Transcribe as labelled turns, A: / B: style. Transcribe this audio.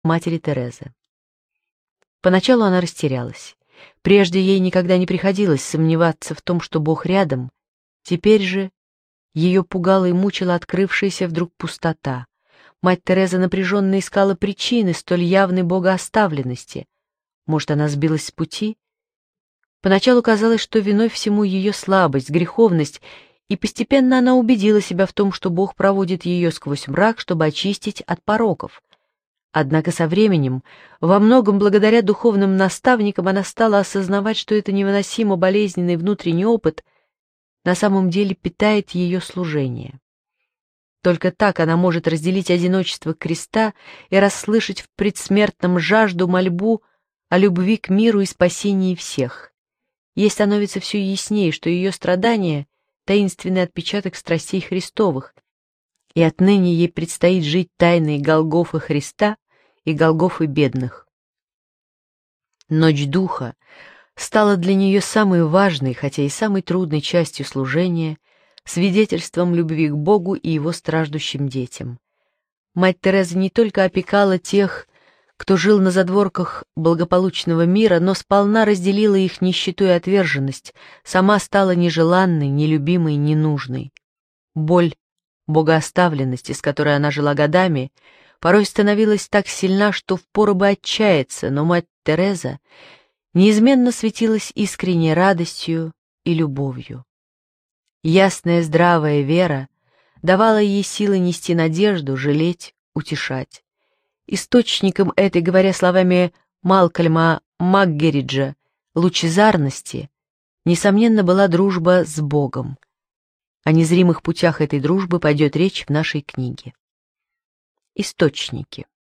A: матери Терезы. Поначалу она растерялась. Прежде ей никогда не приходилось сомневаться в том, что Бог рядом. Теперь же ее пугала и мучила открывшаяся вдруг пустота. Мать Тереза напряженно искала причины столь явной богооставленности. Может, она сбилась с пути? Поначалу казалось, что виной всему ее слабость, греховность, и постепенно она убедила себя в том, что Бог проводит ее сквозь мрак, чтобы очистить от пороков. Однако со временем, во многом благодаря духовным наставникам, она стала осознавать, что это невыносимо болезненный внутренний опыт на самом деле питает ее служение. Только так она может разделить одиночество креста и расслышать в предсмертном жажду мольбу о любви к миру и спасении всех. Ей становится все яснее, что ее страдания — таинственный отпечаток страстей Христовых, и отныне ей предстоит жить тайной Голгофы Христа и Голгофы бедных. Ночь Духа стала для нее самой важной, хотя и самой трудной частью служения, свидетельством любви к Богу и Его страждущим детям. Мать Тереза не только опекала тех, кто жил на задворках благополучного мира, но сполна разделила их нищету и отверженность, сама стала нежеланной, нелюбимой, ненужной. Боль богооставленности, с которой она жила годами, порой становилась так сильна, что впору бы отчаяться, но мать Тереза неизменно светилась искренней радостью и любовью. Ясная здравая вера давала ей силы нести надежду, жалеть, утешать. Источником этой, говоря словами Малкольма Макгериджа, лучезарности, несомненно, была дружба с Богом. О незримых путях этой дружбы пойдет речь в нашей книге. Источники.